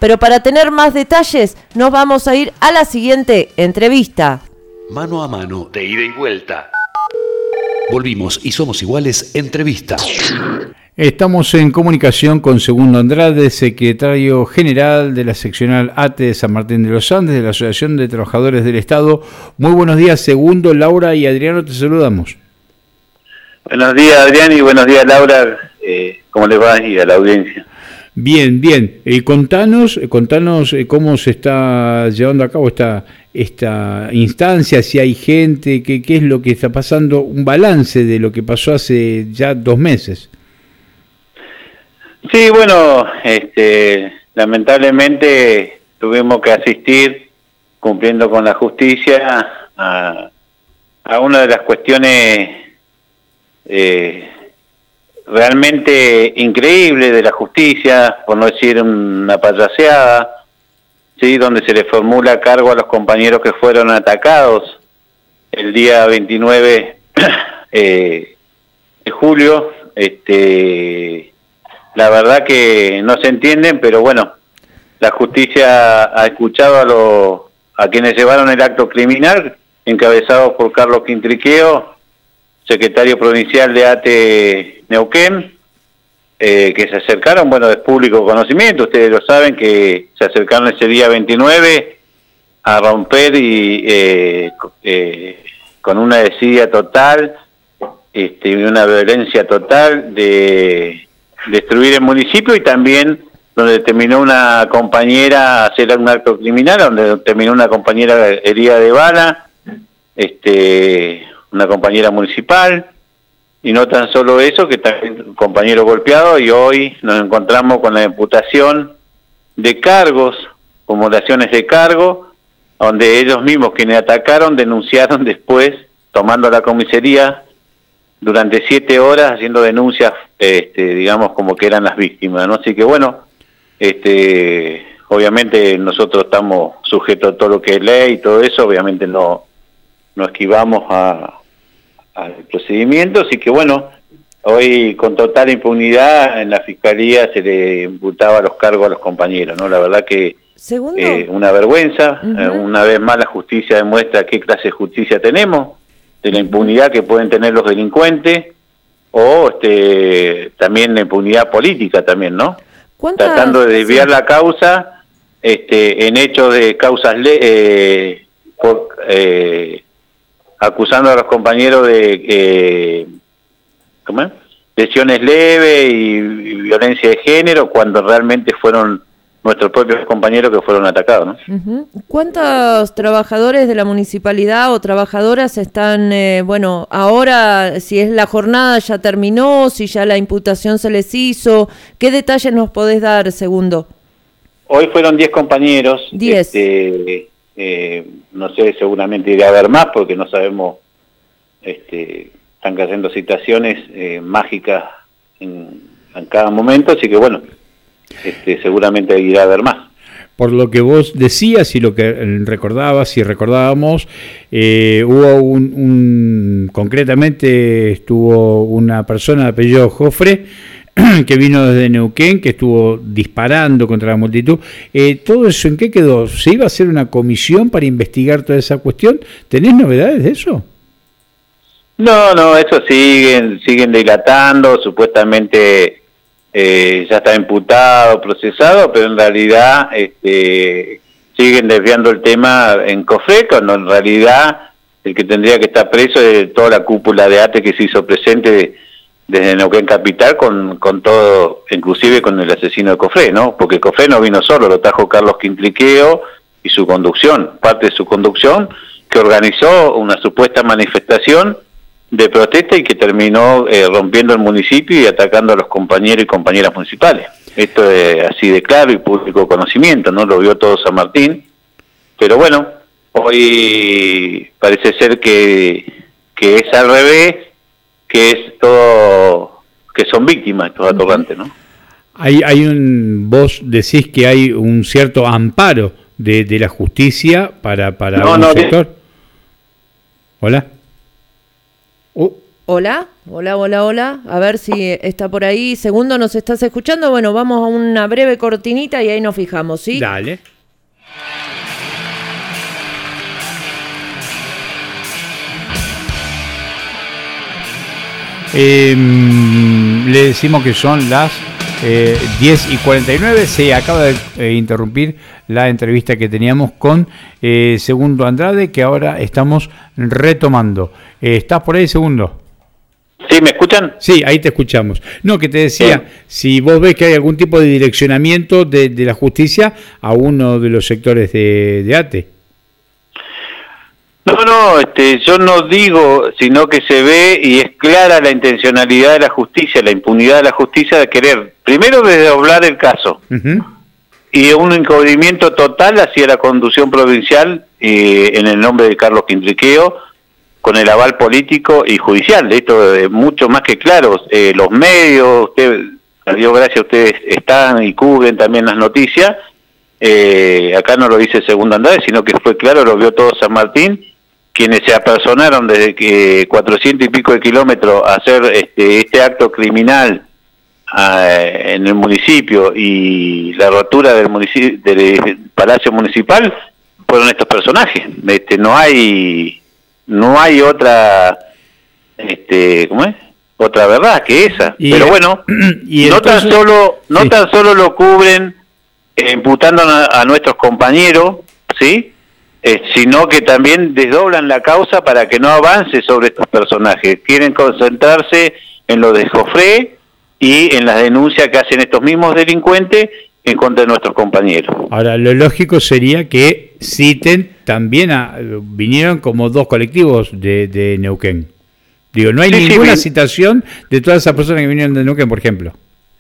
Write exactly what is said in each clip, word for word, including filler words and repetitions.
Pero para tener más detalles, nos vamos a ir a la siguiente entrevista. Mano a mano, de ida y vuelta. Volvimos y somos iguales, entrevista. Estamos en comunicación con Segundo Andrade, secretario general de la seccional A T E de San Martín de los Andes, de la Asociación de Trabajadores del Estado. Muy buenos días, Segundo, Laura y Adriano, te saludamos. Buenos días, Adrián, y buenos días, Laura. Eh, ¿Cómo les va y a la audiencia? Bien, bien. Eh, contanos, contanos eh, cómo se está llevando a cabo esta, esta instancia, si hay gente, qué, qué es lo que está pasando, un balance de lo que pasó hace ya dos meses. Sí, bueno, este, lamentablemente tuvimos que asistir, cumpliendo con la justicia, a, a una de las cuestiones eh, realmente increíbles de la justicia, por no decir una payaseada, ¿sí? Donde se le formula cargo a los compañeros que fueron atacados el día veintinueve eh, de julio. Este... La verdad que no se entienden, pero bueno, la justicia ha escuchado a, los, a quienes llevaron el acto criminal, encabezados por Carlos Quintriqueo, secretario provincial de A T E Neuquén, eh, que se acercaron, bueno, de público conocimiento, ustedes lo saben, que se acercaron ese día veintinueve a romper y eh, eh, con una desidia total, este, y una violencia total de destruir el municipio, y también donde terminó una compañera hacer un acto criminal, donde terminó una compañera herida de bala, este, una compañera municipal, y no tan solo eso, que también un compañero golpeado, y hoy nos encontramos con la imputación de cargos, formulaciones de cargo, donde ellos mismos quienes atacaron denunciaron después, tomando la comisaría durante siete horas haciendo denuncias, este, digamos, como que eran las víctimas, ¿no? Así que bueno, este, obviamente nosotros estamos sujetos a todo lo que es ley y todo eso, obviamente no, no esquivamos a, al procedimiento, así que bueno, hoy con total impunidad en la Fiscalía se le imputaba los cargos a los compañeros, ¿no? La verdad que Segundo. Eh, una vergüenza, Uh-huh. eh, una vez más la justicia demuestra qué clase de justicia tenemos, de la impunidad que pueden tener los delincuentes, o este, también la impunidad política también, ¿no? Tratando de desviar sí. la causa este, en hechos de causas, le eh, por, eh, acusando a los compañeros de eh, ¿cómo es? lesiones leves y, y violencia de género, cuando realmente fueron nuestros propios compañeros que fueron atacados, ¿no? Uh-huh. ¿Cuántos trabajadores de la municipalidad o trabajadoras están, eh, bueno, ahora, si es la jornada ya terminó, si ya la imputación se les hizo? ¿Qué detalles nos podés dar, Segundo? Hoy fueron diez compañeros. Diez. Este, eh, no sé, seguramente irá a haber más, porque no sabemos, este, están cayendo situaciones eh, mágicas en, en cada momento, así que bueno, Este, seguramente irá a haber más. Por lo que vos decías y lo que recordabas y recordábamos, eh, hubo un, un, concretamente estuvo una persona de apellido Jofre, que vino desde Neuquén, que estuvo disparando contra la multitud. Eh, ¿Todo eso en qué quedó? ¿Se iba a hacer una comisión para investigar toda esa cuestión? ¿Tenés novedades de eso? No, no, eso siguen, siguen dilatando, supuestamente Eh, ya está imputado, procesado, pero en realidad este, siguen desviando el tema en COFRE, cuando en realidad el que tendría que estar preso es toda la cúpula de A T E que se hizo presente de, desde Neuquén Capital, con, con todo, inclusive con el asesino de COFRE, ¿no? Porque COFRE no vino solo, lo trajo Carlos Quintriqueo y su conducción, parte de su conducción, que organizó una supuesta manifestación de protesta y que terminó eh, rompiendo el municipio y atacando a los compañeros y compañeras municipales. Esto es así de claro y público conocimiento, ¿no? Lo vio todo San Martín. Pero bueno, hoy parece ser que, que es al revés, que es todo, que son víctimas estos atorrantes, ¿no? Hay, hay un, vos decís que hay un cierto amparo de, de la justicia para, para no, un no, sector. Hola. Uh, Hola, hola, hola, hola. A ver si está por ahí. Segundo, ¿nos estás escuchando? Bueno, vamos a una breve cortinita y ahí nos fijamos, ¿sí? Dale. Eh, le decimos que son las eh, diez y cuarenta y nueve. Se acaba de eh, interrumpir la entrevista que teníamos con eh, Segundo Andrade, que ahora estamos retomando. Eh, ¿Estás por ahí, Segundo? ¿Sí, me escuchan? Sí, ahí te escuchamos. No, que te decía, sí. Si vos ves que hay algún tipo de direccionamiento de, de la justicia a uno de los sectores de, de ATE. No, no, este, yo no digo, sino que se ve y es clara la intencionalidad de la justicia, la impunidad de la justicia de querer, primero, desdoblar el caso, uh-huh. y un encubrimiento total hacia la conducción provincial eh, en el nombre de Carlos Quintriqueo, con el aval político y judicial. Esto es mucho más que claro. Eh, los medios, usted, a Dios gracias, ustedes están y cubren también las noticias. Eh, acá no lo dice Segundo Andrade, sino que fue claro, lo vio todo San Martín, quienes se apersonaron desde que cuatrocientos y pico de kilómetros a hacer este, este acto criminal eh, en el municipio y la rotura del municipio, del Palacio Municipal, fueron estos personajes. Este, no hay... No hay otra, este, ¿cómo es? Otra verdad que esa. Y, Pero bueno, y no entonces, tan solo, no sí. tan solo lo cubren eh, imputando a, a nuestros compañeros, ¿sí? Eh, sino que también desdoblan la causa para que no avance sobre estos personajes. Quieren concentrarse en lo de Jofré y en las denuncias que hacen estos mismos delincuentes en contra de nuestros compañeros. Ahora, lo lógico sería que citen también, a, vinieron como dos colectivos de, de Neuquén. Digo, no hay sí, ninguna sí, citación de todas esas personas que vinieron de Neuquén, por ejemplo.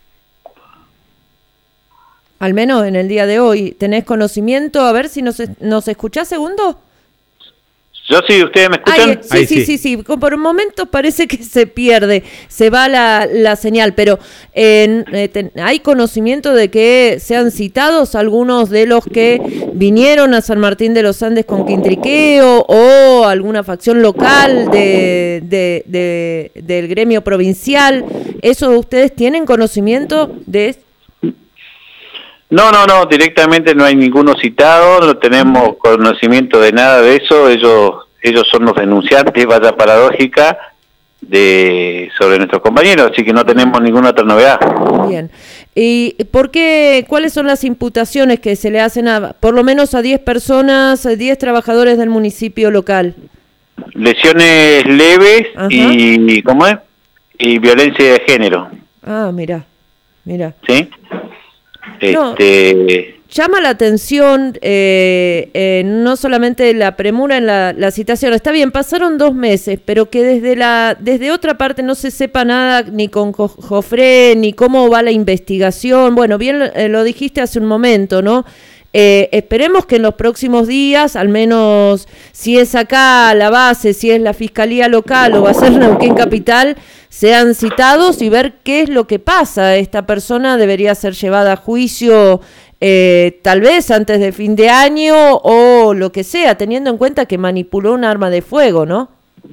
Al menos en el día de hoy. ¿Tenés conocimiento? A ver si nos, nos escuchás, Segundo. Yo sí, ¿ustedes me escuchan? Ay, sí, Ahí sí, sí, sí, sí. Por un momento parece que se pierde, se va la, la señal, pero eh, eh, ten, ¿hay conocimiento de que sean citados algunos de los que vinieron a San Martín de los Andes con Quintriqueo o alguna facción local de, de, de, del gremio provincial? ¿Eso ustedes tienen conocimiento de eso? No, no, no, directamente no hay ninguno citado, no tenemos conocimiento de nada de eso, ellos ellos son los denunciantes, vaya paradójica, de sobre nuestros compañeros, así que no tenemos ninguna otra novedad. Bien, ¿y por qué, cuáles son las imputaciones que se le hacen a, por lo menos a diez personas, diez trabajadores del municipio local? Lesiones leves y, ¿cómo es? Y violencia de género. Ah, mira, mira. ¿Sí? No, este... llama la atención eh, eh, no solamente la premura en la, la citación, está bien, pasaron dos meses, pero que desde la desde otra parte no se sepa nada ni con Jofré, ni cómo va la investigación. Bueno, bien eh, lo dijiste hace un momento, ¿no? Eh, esperemos que en los próximos días, al menos si es acá la base, si es la Fiscalía Local o va a ser Neuquén Capital, sean citados y ver qué es lo que pasa. Esta persona debería ser llevada a juicio eh, tal vez antes de fin de año o lo que sea, teniendo en cuenta que manipuló un arma de fuego, ¿no?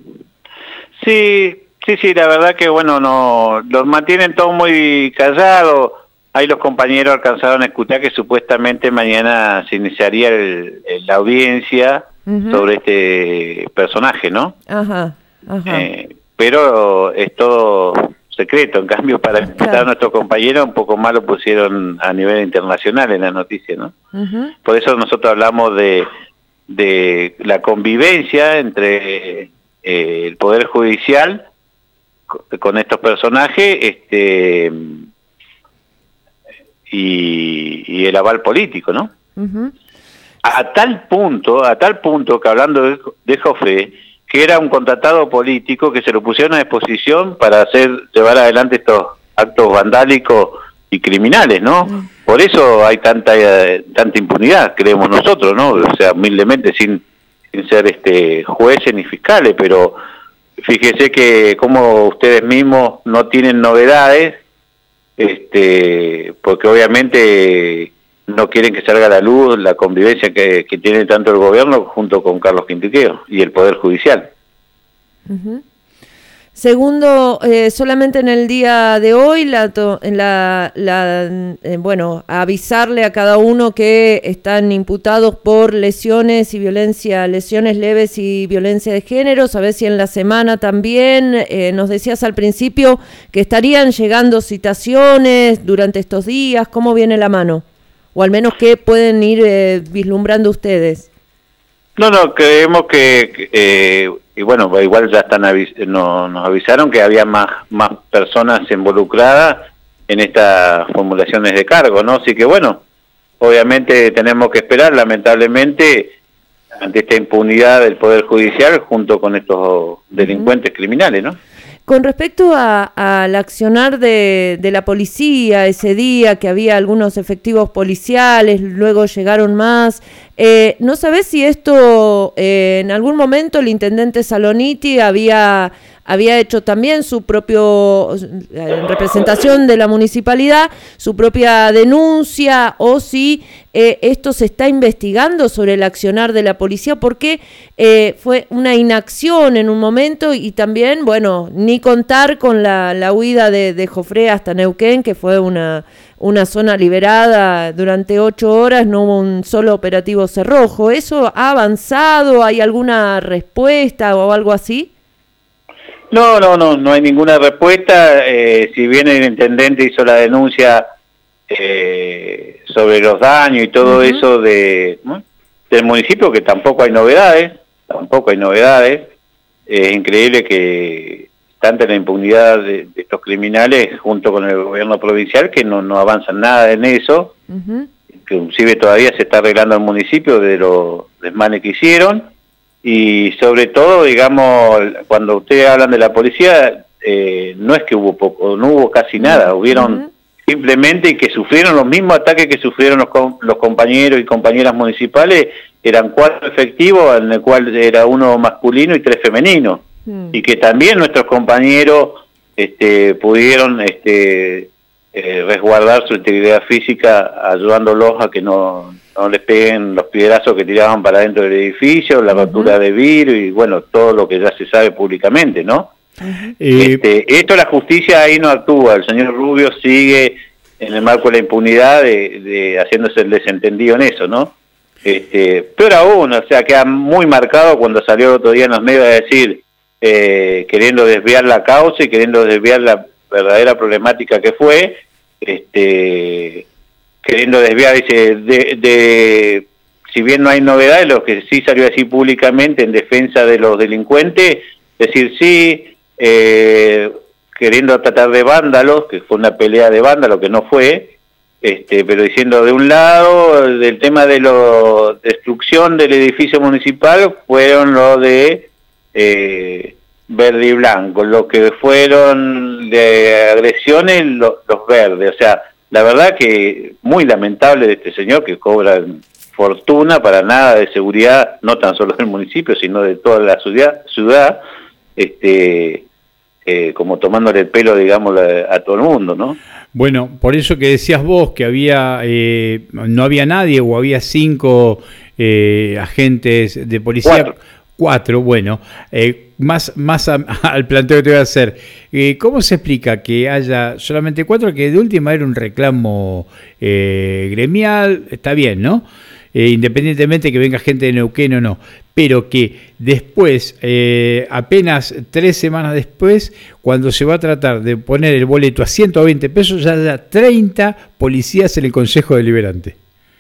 Sí, sí, sí, la verdad que bueno, no los mantienen todos muy callados. Ahí los compañeros alcanzaron a escuchar que supuestamente mañana se iniciaría el, el, la audiencia uh-huh. sobre este personaje, ¿no? Ajá, ajá. Eh, pero es todo secreto. En cambio, para invitar claro. a nuestros compañeros, un poco más lo pusieron a nivel internacional en la noticia, ¿no? Uh-huh. Por eso nosotros hablamos de, de la convivencia entre eh, el Poder Judicial con, con estos personajes, este... Y, y el aval político, ¿no? Uh-huh. A tal punto, a tal punto que hablando de, de Jofré, que era un contratado político que se lo pusieron a disposición para hacer llevar adelante estos actos vandálicos y criminales, ¿no? Uh-huh. Por eso hay tanta eh, tanta impunidad, creemos nosotros, ¿no? O sea, humildemente, sin, sin ser este jueces ni fiscales, pero fíjese que como ustedes mismos no tienen novedades, este porque obviamente no quieren que salga a la luz la convivencia que, que tiene tanto el gobierno junto con Carlos Quintriqueo y el Poder Judicial. Uh-huh. Segundo, eh, solamente en el día de hoy, la, la, la eh, bueno, avisarle a cada uno que están imputados por lesiones y violencia, lesiones leves y violencia de género. Sabés si en la semana también, eh, nos decías al principio que estarían llegando citaciones durante estos días. ¿Cómo viene la mano? O al menos, ¿qué pueden ir eh, vislumbrando ustedes? No, no, creemos que... Eh, y bueno, igual ya están avis no, nos avisaron que había más más personas involucradas en estas formulaciones de cargo, ¿no? Así que bueno, obviamente tenemos que esperar, lamentablemente, ante esta impunidad del Poder Judicial junto con estos delincuentes uh-huh. criminales, ¿no? Con respecto al accionar de, de la policía ese día, que había algunos efectivos policiales, luego llegaron más, eh, ¿no sabés si esto eh, en algún momento el intendente Saloniti había, había hecho también su propio, en representación de la municipalidad, su propia denuncia, o si eh, esto se está investigando sobre el accionar de la policía? Porque eh, fue una inacción en un momento, y también, bueno, ni contar con la, la huida de, de Jofre hasta Neuquén, que fue una, una zona liberada durante ocho horas, no hubo un solo operativo cerrojo. ¿Eso ha avanzado? ¿Hay alguna respuesta o algo así? No, no, no, no hay ninguna respuesta. Eh, si bien el intendente hizo la denuncia eh, sobre los daños y todo uh-huh. eso de ¿no? del municipio, que tampoco hay novedades, tampoco hay novedades. Es increíble que tanta la impunidad de, de estos criminales junto con el gobierno provincial que no, no avanzan nada en eso, uh-huh. que inclusive todavía se está arreglando el municipio de los desmanes que hicieron. Y sobre todo, digamos, cuando ustedes hablan de la policía, eh, no es que hubo poco, no hubo casi nada, hubieron uh-huh. simplemente que sufrieron los mismos ataques que sufrieron los, los compañeros y compañeras municipales. Eran cuatro efectivos, en el cual era uno masculino y tres femeninos, uh-huh. y que también nuestros compañeros este, pudieron este, eh, resguardar su integridad física, ayudándolos a que no... no les peguen los piedrazos que tiraban para dentro del edificio, la rotura uh-huh. de vidrio y bueno, todo lo que ya se sabe públicamente, ¿no? Uh-huh. Este, esto la justicia ahí no actúa, el señor Rubio sigue en el marco de la impunidad de, de haciéndose el desentendido en eso, ¿no? Este, peor aún, o sea, queda muy marcado cuando salió el otro día en los medios a decir, eh, queriendo desviar la causa y queriendo desviar la verdadera problemática que fue, este... queriendo desviar, dice, de, de, si bien no hay novedades, lo que sí salió así públicamente en defensa de los delincuentes, decir sí, eh, queriendo tratar de vándalos, que fue una pelea de vándalos, que no fue, este, pero diciendo de un lado, del tema de la destrucción del edificio municipal, fueron lo de eh, verde y blanco, lo que fueron de agresiones, lo, los verdes, o sea, la verdad que muy lamentable de este señor que cobra fortuna para nada de seguridad, no tan solo del municipio, sino de toda la ciudad, ciudad este, eh, como tomándole el pelo, digamos, a, a todo el mundo, ¿no? Bueno, por eso que decías vos que había eh, no había nadie o había cinco eh, agentes de policía. Cuatro. Cuatro, bueno, eh, más, más a, al planteo que te voy a hacer. Eh, ¿Cómo se explica que haya solamente cuatro? Que de última era un reclamo eh, gremial, está bien, ¿no? Eh, independientemente que venga gente de Neuquén o no, pero que después, eh, apenas tres semanas después, cuando se va a tratar de poner el boleto a ciento veinte pesos, ya haya treinta policías en el Consejo Deliberante.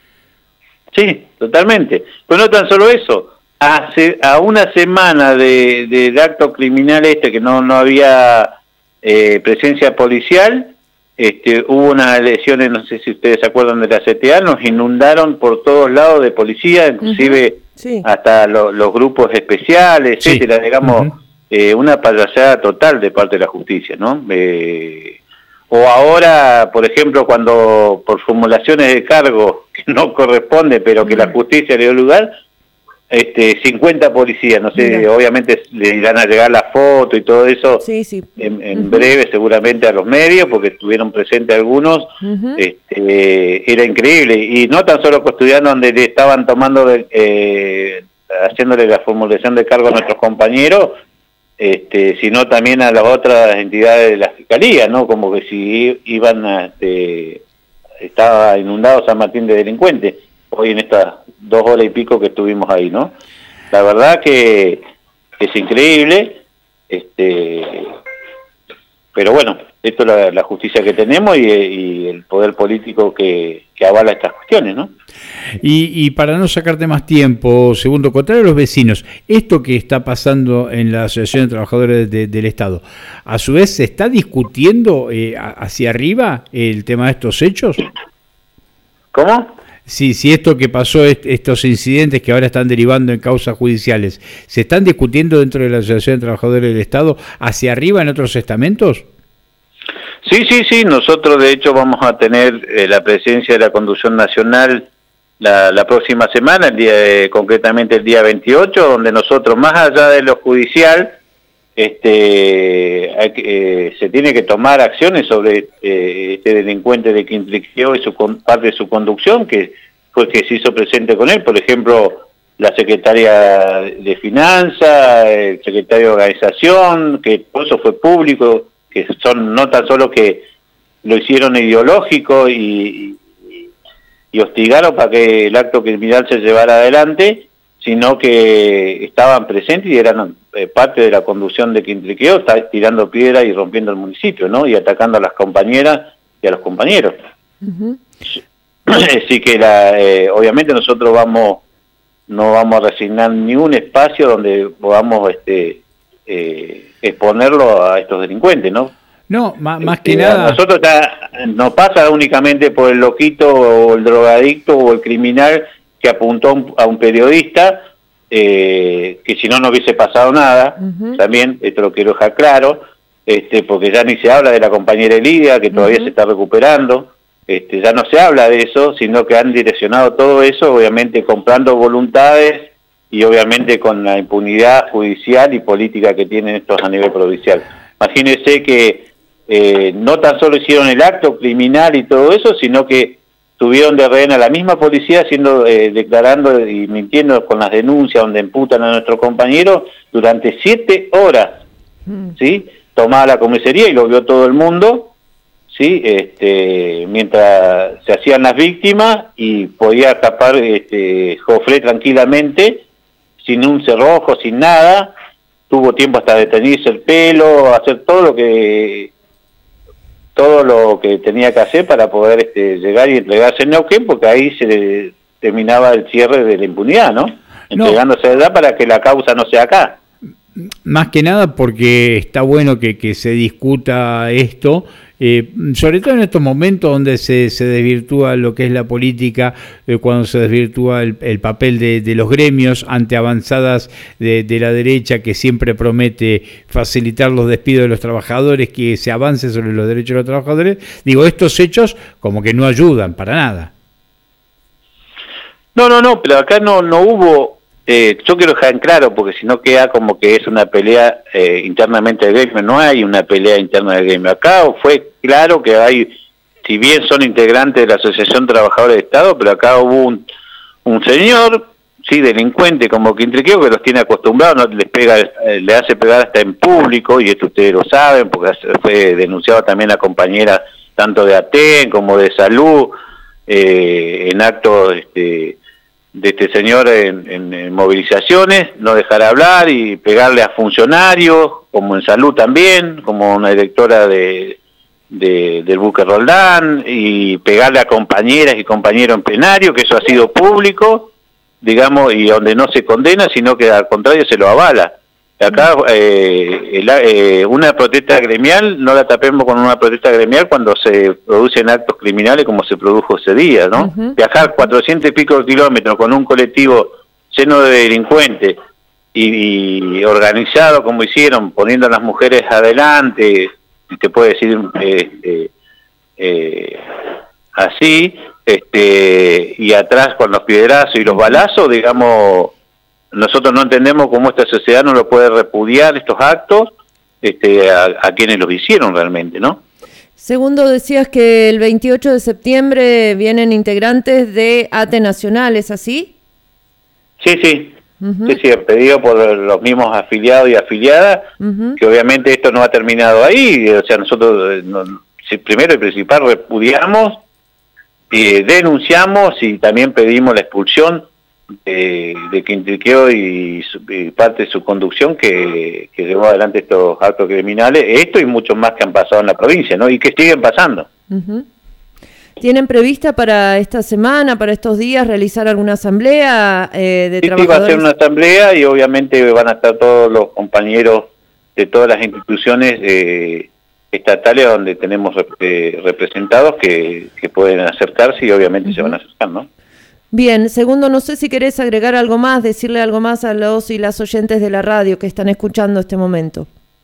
Sí, totalmente. Pero no tan solo eso. Hace a una semana de, del acto criminal este, que no no había eh, presencia policial, este, hubo unas lesiones, no sé si ustedes se acuerdan de la C T A, nos inundaron por todos lados de policía, inclusive uh-huh. sí. hasta lo, los grupos especiales, sí. etcétera, digamos, uh-huh. eh, una payasada total de parte de la justicia, ¿no? Eh, o ahora, por ejemplo, cuando por formulaciones de cargo que no corresponde, pero que uh-huh. la justicia le dio lugar, Este, cincuenta policías, no sé, Mira. obviamente le irán a llegar la foto y todo eso sí, sí. en, en uh-huh. breve seguramente a los medios, porque estuvieron presentes algunos, uh-huh. este, era increíble, y no tan solo custodiando donde le estaban tomando, de, eh, haciéndole la formulación de cargo a nuestros compañeros, este, sino también a las otras entidades de la Fiscalía, ¿no? Como que si iban a, este, estaba inundado San Martín de delincuentes, hoy en estas dos horas y pico que estuvimos ahí, ¿no? La verdad que es increíble, este, pero bueno, esto es la, la justicia que tenemos y, y el poder político que, que avala estas cuestiones, ¿no? Y, y para no sacarte más tiempo, segundo, contrario a los vecinos, esto que está pasando en la Asociación de Trabajadores de, del Estado, a su vez, ¿se está discutiendo eh, hacia arriba el tema de estos hechos? ¿Cómo? Sí, si esto que pasó, est estos incidentes que ahora están derivando en causas judiciales, ¿se están discutiendo dentro de la Asociación de Trabajadores del Estado hacia arriba en otros estamentos? Sí, sí, sí, nosotros de hecho vamos a tener eh, la presencia de la conducción nacional la, la próxima semana, el día eh, concretamente el día veintiocho, donde nosotros, más allá de lo judicial, este hay que, eh, se tiene que tomar acciones sobre eh, este delincuente de Quintriqueo y su parte de su conducción, que fue que se hizo presente con él, por ejemplo, la secretaria de Finanzas, el secretario de Organización, que todo eso fue público, que son no tan solo que lo hicieron ideológico y, y, y hostigaron para que el acto criminal se llevara adelante, sino que estaban presentes y eran eh, parte de la conducción de Quintriqueo, está tirando piedra y rompiendo el municipio, ¿no? Y atacando a las compañeras y a los compañeros. Uh-huh. Así que la, eh, obviamente nosotros vamos no vamos a resignar ni un espacio donde podamos este eh, exponerlo a estos delincuentes, ¿no? No, más, más este, que nada... Nosotros ya, no pasa únicamente por el loquito o el drogadicto o el criminal que apuntó a un periodista, eh, que si no, no hubiese pasado nada, uh-huh. También, esto lo quiero dejar claro, este, porque ya ni se habla de la compañera Lidia, que todavía uh-huh. se está recuperando, este, ya no se habla de eso, sino que han direccionado todo eso, obviamente comprando voluntades y obviamente con la impunidad judicial y política que tienen estos a nivel provincial. Imagínense que eh, no tan solo hicieron el acto criminal y todo eso, sino que tuvieron de rehén a la misma policía haciendo, eh, declarando y mintiendo con las denuncias donde imputan a nuestro compañero durante siete horas, mm. ¿sí? Tomaba la comisaría y lo vio todo el mundo, ¿sí? Este, mientras se hacían las víctimas y podía escapar este, Jofré tranquilamente, sin un cerrojo, sin nada, tuvo tiempo hasta de teñirse el pelo, hacer todo lo que... todo lo que tenía que hacer para poder este, llegar y entregarse en Neuquén, porque ahí se le terminaba el cierre de la impunidad, ¿no? Entregándose de edad para que la causa no sea acá. Más que nada porque está bueno que, que se discuta esto, eh, sobre todo en estos momentos donde se, se desvirtúa lo que es la política, eh, cuando se desvirtúa el, el papel de, de los gremios ante avanzadas de, de la derecha que siempre promete facilitar los despidos de los trabajadores, que se avance sobre los derechos de los trabajadores. Digo, estos hechos como que no ayudan para nada. No, no, no, pero acá no, no hubo... Eh, yo quiero dejar en claro, porque si no queda como que es una pelea eh, internamente del gremio. No hay una pelea interna del gremio. Acá fue claro que hay, si bien son integrantes de la Asociación de Trabajadores de Estado, pero acá hubo un, un señor, sí, delincuente como Quintriqueo, que los tiene acostumbrados, no les pega, eh, le hace pegar hasta en público, y esto ustedes lo saben, porque fue denunciado también la compañera tanto de ATEN como de Salud, eh, en actos... Este, de este señor en, en, en movilizaciones, no dejar hablar y pegarle a funcionarios, como en Salud también, como una directora de, de del buque Roldán, y pegarle a compañeras y compañeros en plenario, que eso ha sido público, digamos, y donde no se condena, sino que al contrario se lo avala. Acá eh, el, eh, una protesta gremial, no la tapemos con una protesta gremial cuando se producen actos criminales como se produjo ese día, ¿no? Uh-huh. Viajar cuatrocientos y pico kilómetros con un colectivo lleno de delincuentes y, y organizado como hicieron, poniendo a las mujeres adelante, te puede decir eh, eh, eh, así, este, y atrás con los piedrazos y los balazos, digamos... Nosotros no entendemos cómo esta sociedad no lo puede repudiar estos actos este, a, a quienes los hicieron realmente, ¿no? Segundo, decías que el veintiocho de septiembre vienen integrantes de ATE Nacional, ¿es así? Sí, sí. Uh-huh. Sí, sí, pedido por los mismos afiliados y afiliadas, uh-huh. que obviamente esto no ha terminado ahí, o sea, nosotros no, primero y principal repudiamos, eh, denunciamos y también pedimos la expulsión de, de Quintriqueo y, su, y parte de su conducción que, que llevó adelante estos actos criminales, esto y muchos más que han pasado en la provincia, ¿no? Y que siguen pasando. Uh-huh. ¿Tienen prevista para esta semana, para estos días, realizar alguna asamblea eh, de sí, trabajadores? Sí, va a ser una asamblea y obviamente van a estar todos los compañeros de todas las instituciones eh, estatales donde tenemos eh, representados que, que pueden acercarse y obviamente uh-huh. se van a acercar, ¿no? Bien, segundo, no sé si querés agregar algo más, decirle algo más a los y las oyentes de la radio que están escuchando este momento.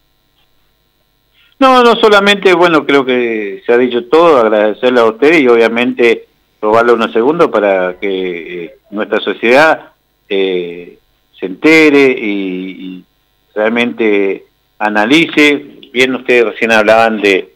No, no solamente, bueno, creo que se ha dicho todo, agradecerle a usted y obviamente robarle unos segundos para que eh, nuestra sociedad eh, se entere y, y realmente analice. Bien, ustedes recién hablaban de,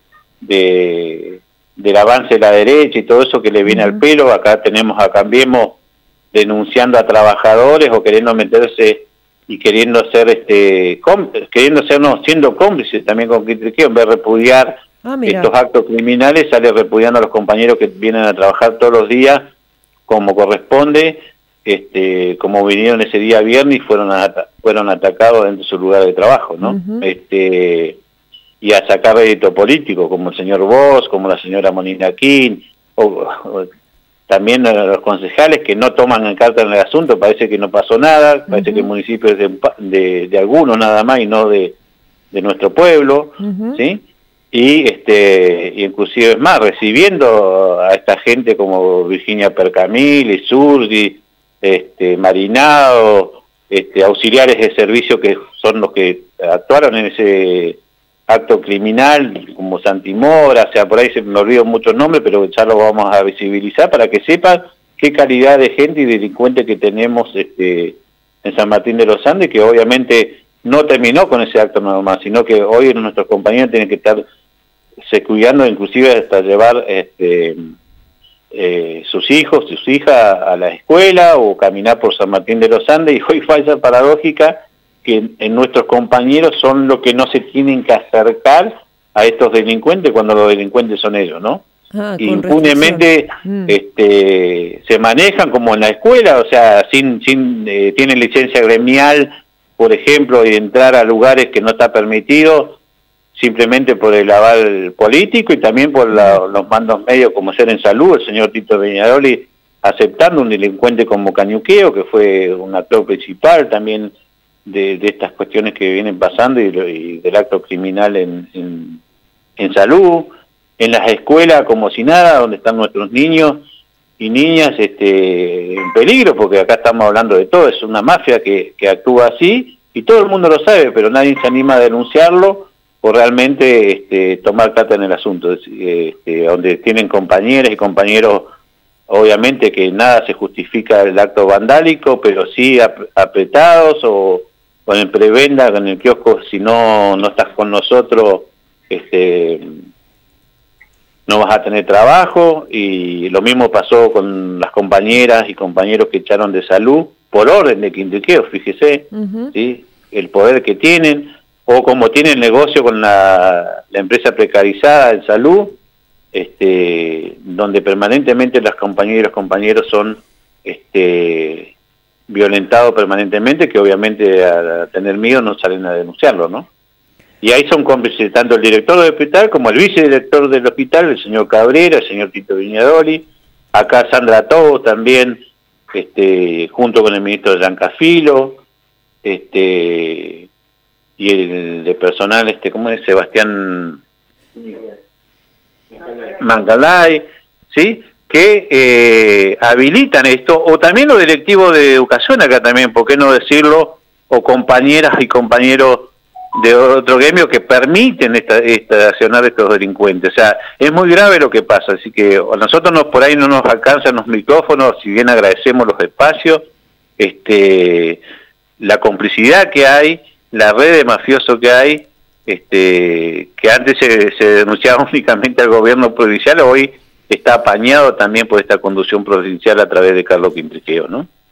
de del avance de la derecha y todo eso que le viene uh-huh. al pelo. Acá tenemos a Cambiemos denunciando a trabajadores o queriendo meterse y queriendo ser este queriendo ser no siendo cómplices también con Quintriqueo, en vez de repudiar ah, estos actos criminales, sale repudiando a los compañeros que vienen a trabajar todos los días como corresponde, este como vinieron ese día viernes y fueron a, fueron atacados dentro de su lugar de trabajo, ¿no? Uh-huh. Este y a sacar rédito político, como el señor Bosch, como la señora Molina Quín, o, o también a los concejales que no toman en carta en el asunto, parece que no pasó nada, parece uh-huh. que el municipio es de, de, de algunos nada más y no de, de nuestro pueblo, uh-huh. ¿sí? Y este y inclusive es más, recibiendo a esta gente como Virginia Percamil, Isurdi, este, Marinado, este, auxiliares de servicio que son los que actuaron en ese acto criminal, como Santimora, o sea, por ahí se me olvido muchos nombres, pero ya lo vamos a visibilizar para que sepan qué calidad de gente y delincuente que tenemos este, en San Martín de los Andes, que obviamente no terminó con ese acto nada más, sino que hoy nuestros compañeros tienen que estar se cuidando, inclusive hasta llevar este, eh, sus hijos, sus hijas a la escuela o caminar por San Martín de los Andes, y hoy falla paradójica que en, en nuestros compañeros son los que no se tienen que acercar a estos delincuentes cuando los delincuentes son ellos, ¿no? Ah, impunemente mm. este, se manejan como en la escuela, o sea, sin sin eh, tienen licencia gremial, por ejemplo, y entrar a lugares que no está permitido, simplemente por el aval político y también por la, los mandos medios como ser en salud, el señor Tito Viñaroli aceptando un delincuente como Cañuqueo, que fue un actor principal también de, de estas cuestiones que vienen pasando y, y del acto criminal en, en, en salud, en las escuelas como si nada, donde están nuestros niños y niñas este, en peligro, porque acá estamos hablando de todo, es una mafia que, que actúa así y todo el mundo lo sabe, pero nadie se anima a denunciarlo o realmente este, tomar carta en el asunto, este, donde tienen compañeras y compañeros, obviamente que nada se justifica el acto vandálico, pero sí ap apretados o con el prebenda, con el kiosco, si no, no estás con nosotros, este, no vas a tener trabajo, y lo mismo pasó con las compañeras y compañeros que echaron de salud, por orden de Quintriqueo, fíjese, uh-huh. ¿sí? El poder que tienen, o como tienen negocio con la, la empresa precarizada en salud, este, donde permanentemente las compañeras y los compañeros son este, violentados permanentemente, que obviamente a, a tener miedo no salen a denunciarlo, ¿no? Y ahí son cómplices tanto el director del hospital como el vicedirector del hospital, el señor Cabrera, el señor Tito Viñadoli, acá Sandra Tobo también, este, junto con el ministro Giancafilo, este, y el de personal, este, ¿cómo es? Sebastián Mancalay, ¿sí? Que eh, habilitan esto, o también los directivos de educación acá también, ¿por qué no decirlo? O compañeras y compañeros de otro gremio que permiten esta, estacionar estos delincuentes. O sea, es muy grave lo que pasa, así que a nosotros nos, por ahí no nos alcanzan los micrófonos, si bien agradecemos los espacios, este, la complicidad que hay, la red de mafiosos que hay, este, que antes se, se denunciaba únicamente al gobierno provincial, hoy está apañado también por esta conducción provincial a través de Carlos Quintriqueo, ¿no?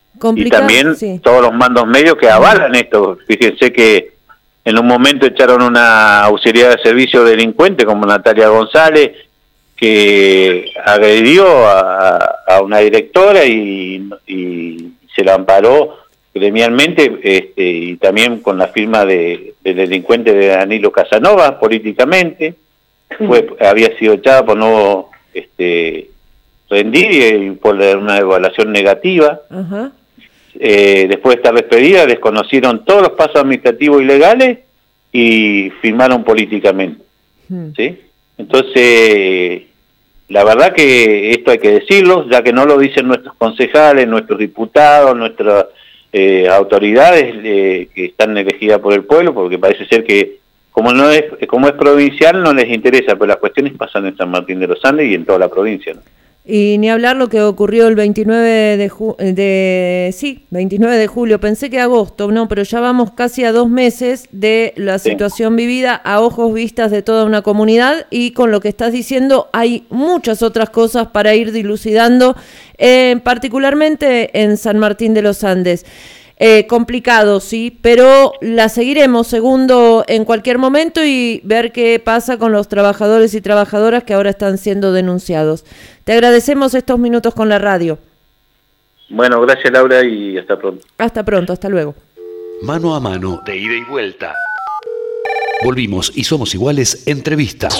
Complicado, y también sí. todos los mandos medios que avalan esto. Fíjense que en un momento echaron una auxiliar de servicio delincuente como Natalia González, que agredió a, a una directora y, y se la amparó gremialmente, este, y también con la firma de, del delincuente de Danilo Casanova políticamente. Fue, había sido echada por no este, rendir y por una evaluación negativa. Ajá. Eh, después de estar despedida, desconocieron todos los pasos administrativos ilegales y firmaron políticamente. Hmm. ¿Sí? Entonces, la verdad que esto hay que decirlo, ya que no lo dicen nuestros concejales, nuestros diputados, nuestras eh, autoridades eh, que están elegidas por el pueblo, porque parece ser que como no es como es provincial no les interesa, pero las cuestiones pasan en San Martín de los Andes y en toda la provincia, ¿no? Y ni hablar lo que ocurrió el veintinueve de, ju de sí, veintinueve de julio, pensé que agosto, no, pero ya vamos casi a dos meses de la sí. situación vivida a ojos vistas de toda una comunidad, y con lo que estás diciendo hay muchas otras cosas para ir dilucidando, eh, particularmente en San Martín de los Andes. Eh, complicado, sí, pero la seguiremos, segundo, en cualquier momento, y ver qué pasa con los trabajadores y trabajadoras que ahora están siendo denunciados. Te agradecemos estos minutos con la radio. Bueno, gracias Laura y hasta pronto. Hasta pronto, hasta luego. Mano a mano, de ida y vuelta. Volvimos y somos iguales, entrevista.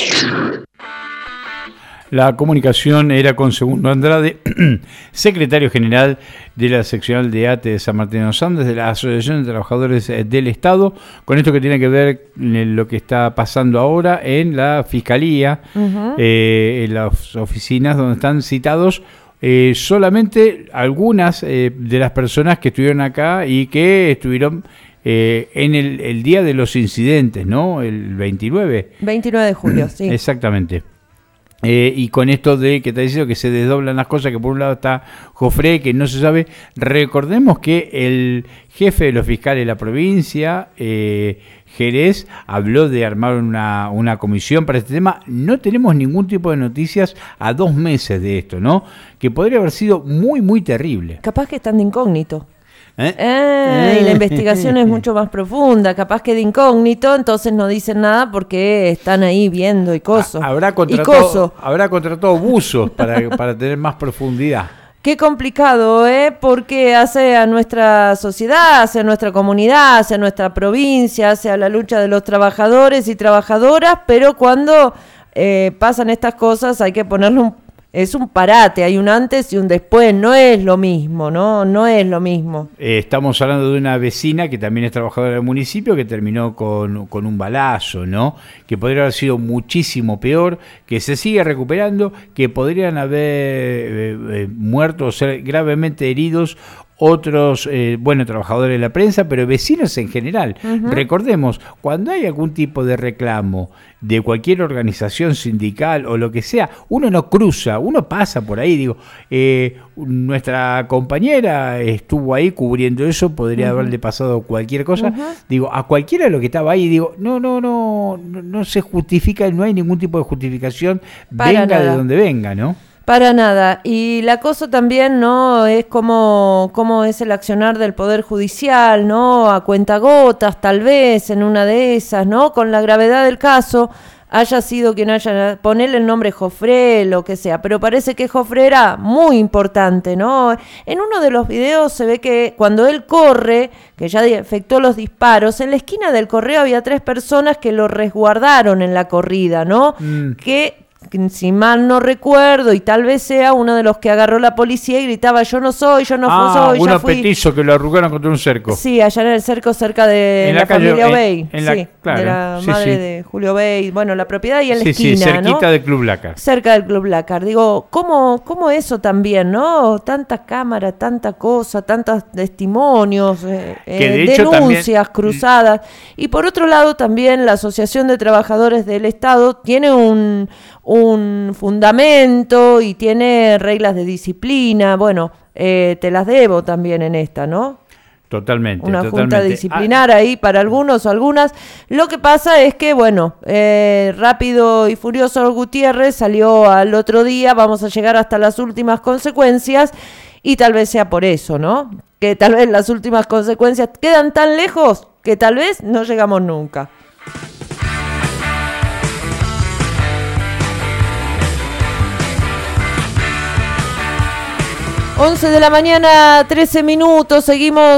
La comunicación era con Segundo Andrade, secretario general de la seccional de ATE de San Martín de los Andes, de la Asociación de Trabajadores del Estado, con esto que tiene que ver en lo que está pasando ahora en la Fiscalía, uh-huh. eh, en las oficinas donde están citados eh, solamente algunas eh, de las personas que estuvieron acá y que estuvieron eh, en el, el día de los incidentes, ¿no? El veintinueve. veintinueve de julio, sí. Exactamente. Eh, y con esto de que te diciendo que se desdoblan las cosas, que por un lado está Jofré, que no se sabe, recordemos que el jefe de los fiscales de la provincia, eh, Jerez, habló de armar una, una comisión para este tema. No tenemos ningún tipo de noticias a dos meses de esto, ¿no? Que podría haber sido muy, muy terrible. Capaz que están de incógnito. ¿Eh? Eh, y la investigación es mucho más profunda, capaz que de incógnito, entonces no dicen nada porque están ahí viendo y coso. Habrá contratado, habrá contratado buzos para, para tener más profundidad. Qué complicado, ¿eh? Porque hace a nuestra sociedad, hace a nuestra comunidad, hace a nuestra provincia, hace a la lucha de los trabajadores y trabajadoras, pero cuando eh, pasan estas cosas hay que ponerle un Es un parate, hay un antes y un después, no es lo mismo, ¿no? No es lo mismo. Eh, estamos hablando de una vecina que también es trabajadora del municipio, que terminó con, con un balazo, ¿no? Que podría haber sido muchísimo peor, que se sigue recuperando, que podrían haber eh, eh, muerto o ser gravemente heridos otros, eh, bueno, trabajadores de la prensa, pero vecinos en general. Uh-huh. Recordemos, cuando hay algún tipo de reclamo de cualquier organización sindical o lo que sea, uno no cruza, uno pasa por ahí, digo, eh, nuestra compañera estuvo ahí cubriendo eso, podría uh-huh. haberle pasado cualquier cosa, uh-huh. digo, a cualquiera de los que estaba ahí, digo, no, no, no, no, no se justifica, no hay ningún tipo de justificación, Para venga nada. de donde venga, ¿no? Para nada. Y la cosa también, ¿no? Es como, como es el accionar del Poder Judicial, ¿no? A cuentagotas, tal vez, en una de esas, ¿no? Con la gravedad del caso, haya sido quien haya, ponerle el nombre Jofré, lo que sea, pero parece que Jofré era muy importante, ¿no? En uno de los videos se ve que cuando él corre, que ya efectuó los disparos, en la esquina del correo había tres personas que lo resguardaron en la corrida, ¿no? Mm. Que... si mal no recuerdo, y tal vez sea uno de los que agarró la policía y gritaba yo no soy, yo no ah, soy, uno ya fui. petizo que lo arrugaron contra un cerco. Sí, allá en el cerco cerca de en la, la calle, familia en, Obey, en la, sí, claro, de la sí, madre sí. de Julio Obey, bueno, la propiedad y en sí, la esquina, sí, cerquita ¿no? del Club Lácar. Cerca del Club Lácar. Digo, ¿cómo, cómo eso también, no? Tanta cámara, tanta cosa, tantos testimonios, eh, que de eh, hecho denuncias también... cruzadas. Y por otro lado también la Asociación de Trabajadores del Estado tiene un, un fundamento y tiene reglas de disciplina, bueno, eh, te las debo también en esta, ¿no? Totalmente. Una totalmente. junta disciplinar ah. ahí para algunos o algunas. Lo que pasa es que, bueno, eh, Rápido y Furioso Gutiérrez salió al otro día, vamos a llegar hasta las últimas consecuencias y tal vez sea por eso, ¿no? que tal vez las últimas consecuencias quedan tan lejos que tal vez no llegamos nunca. once de la mañana, trece minutos, seguimos